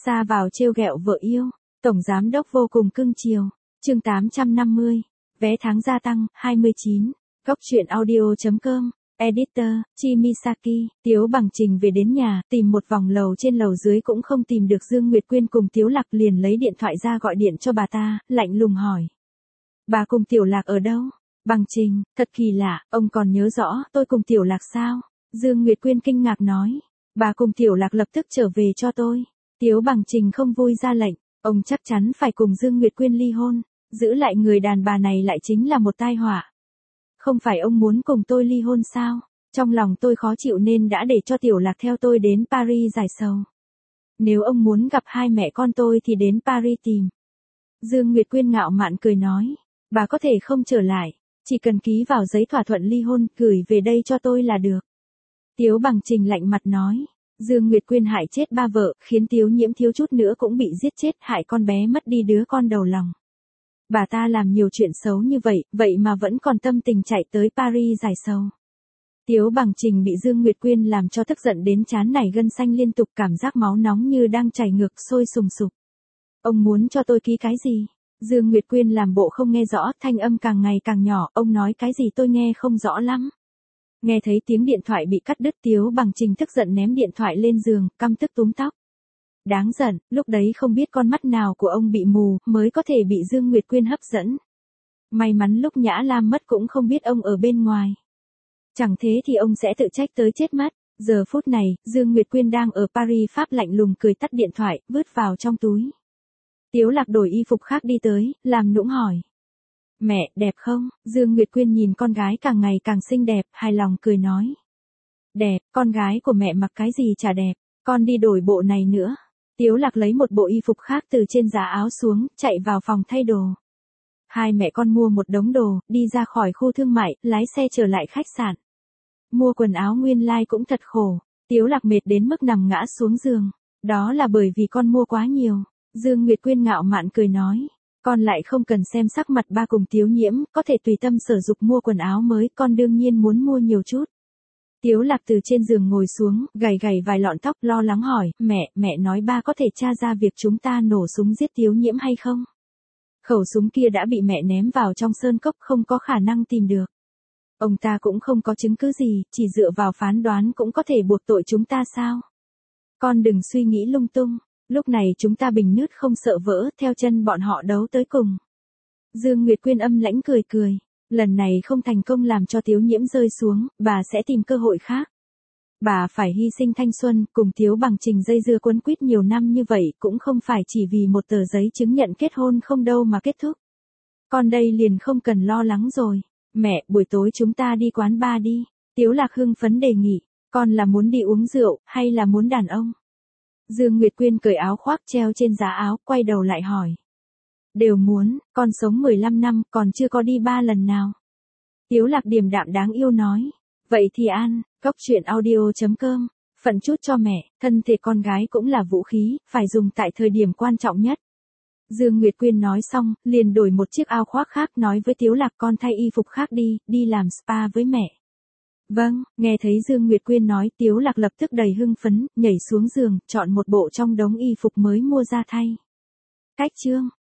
Ra vào trêu ghẹo vợ yêu, tổng giám đốc vô cùng cưng chiều. Chương 850, vé tháng gia tăng, 29. Góc truyện audio.com, Editor, Chimisaki. Tiếu Bằng Trình về đến nhà, tìm một vòng lầu trên lầu dưới cũng không tìm được Dương Nguyệt Quyên cùng Tiếu Lạc, liền lấy điện thoại ra gọi điện cho bà ta, lạnh lùng hỏi. Bà cùng Tiểu Lạc ở đâu? Bằng Trình, thật kỳ lạ, ông còn nhớ rõ tôi cùng Tiểu Lạc sao? Dương Nguyệt Quyên kinh ngạc nói. Bà cùng Tiểu Lạc lập tức trở về cho tôi. Tiếu Bằng Trình không vui ra lệnh, ông chắc chắn phải cùng Dương Nguyệt Quyên ly hôn, giữ lại người đàn bà này lại chính là một tai họa. Không phải ông muốn cùng tôi ly hôn sao? Trong lòng tôi khó chịu nên đã để cho Tiểu Lạc theo tôi đến Paris giải sầu. Nếu ông muốn gặp hai mẹ con tôi thì đến Paris tìm. Dương Nguyệt Quyên ngạo mạn cười nói, bà có thể không trở lại, chỉ cần ký vào giấy thỏa thuận ly hôn, gửi về đây cho tôi là được. Tiếu Bằng Trình lạnh mặt nói, Dương Nguyệt Quyên hại chết ba vợ, khiến Tiếu Nhiễm thiếu chút nữa cũng bị giết chết, hại con bé mất đi đứa con đầu lòng. Bà ta làm nhiều chuyện xấu như vậy mà vẫn còn tâm tình chạy tới Paris giải sầu. Tiếu Bằng Trình bị Dương Nguyệt Quyên làm cho tức giận đến trán nảy gân xanh liên tục, cảm giác máu nóng như đang chảy ngược sôi sùng sục. Ông muốn cho tôi ký cái gì? Dương Nguyệt Quyên làm bộ không nghe rõ, thanh âm càng ngày càng nhỏ, ông nói cái gì tôi nghe không rõ lắm. Nghe thấy tiếng điện thoại bị cắt đứt, Tiếu Bằng Trình tức giận ném điện thoại lên giường, căm tức túm tóc. Đáng giận, lúc đấy không biết con mắt nào của ông bị mù, mới có thể bị Dương Nguyệt Quyên hấp dẫn. May mắn lúc Nhã Lam mất cũng không biết ông ở bên ngoài. Chẳng thế thì ông sẽ tự trách tới chết mất. Giờ phút này, Dương Nguyệt Quyên đang ở Paris Pháp lạnh lùng cười tắt điện thoại, vứt vào trong túi. Tiếu Lạc đổi y phục khác đi tới, làm nũng hỏi. Mẹ, đẹp không? Dương Nguyệt Quyên nhìn con gái càng ngày càng xinh đẹp, hài lòng cười nói. Đẹp, con gái của mẹ mặc cái gì chả đẹp, con đi đổi bộ này nữa. Tiếu Lạc lấy một bộ y phục khác từ trên giá áo xuống, chạy vào phòng thay đồ. Hai mẹ con mua một đống đồ, đi ra khỏi khu thương mại, lái xe trở lại khách sạn. Mua quần áo nguyên lai cũng thật khổ. Tiếu Lạc mệt đến mức nằm ngã xuống giường. Đó là bởi vì con mua quá nhiều. Dương Nguyệt Quyên ngạo mạn cười nói. Con lại không cần xem sắc mặt ba cùng Tiếu Nhiễm, có thể tùy tâm sở dục mua quần áo mới, con đương nhiên muốn mua nhiều chút. Tiếu Lạc từ trên giường ngồi xuống, gầy vài lọn tóc, lo lắng hỏi, mẹ nói ba có thể tra ra việc chúng ta nổ súng giết Tiếu Nhiễm hay không? Khẩu súng kia đã bị mẹ ném vào trong sơn cốc, không có khả năng tìm được. Ông ta cũng không có chứng cứ gì, chỉ dựa vào phán đoán cũng có thể buộc tội chúng ta sao? Con đừng suy nghĩ lung tung, lúc này chúng ta bình nứt không sợ vỡ, theo chân bọn họ đấu tới cùng. Dương Nguyệt Quyên âm lãnh cười. Lần này không thành công làm cho Tiếu Nhiễm rơi xuống, bà sẽ tìm cơ hội khác. Bà phải hy sinh thanh xuân, cùng Tiếu Bằng Trình dây dưa quấn quýt nhiều năm như vậy, cũng không phải chỉ vì một tờ giấy chứng nhận kết hôn không đâu mà kết thúc. Con đây liền không cần lo lắng rồi. Mẹ, buổi tối chúng ta đi quán bar đi. Tiếu Lạc hưng phấn đề nghị, con là muốn đi uống rượu, hay là muốn đàn ông? Dương Nguyệt Quyên cởi áo khoác treo trên giá áo, quay đầu lại hỏi. Đều muốn, con sống 15 năm, còn chưa có đi 3 lần nào. Tiếu Lạc điềm đạm đáng yêu nói. Vậy thì ăn, góc truyện audio.com, phận chút cho mẹ, thân thể con gái cũng là vũ khí, phải dùng tại thời điểm quan trọng nhất. Dương Nguyệt Quyên nói xong, liền đổi một chiếc áo khoác khác, nói với Tiếu Lạc, con thay y phục khác đi làm spa với mẹ. Vâng, nghe thấy Dương Nguyệt Quyên nói, Tiếu Lạc lập tức đầy hưng phấn, nhảy xuống giường, chọn một bộ trong đống y phục mới mua ra thay. Cách chương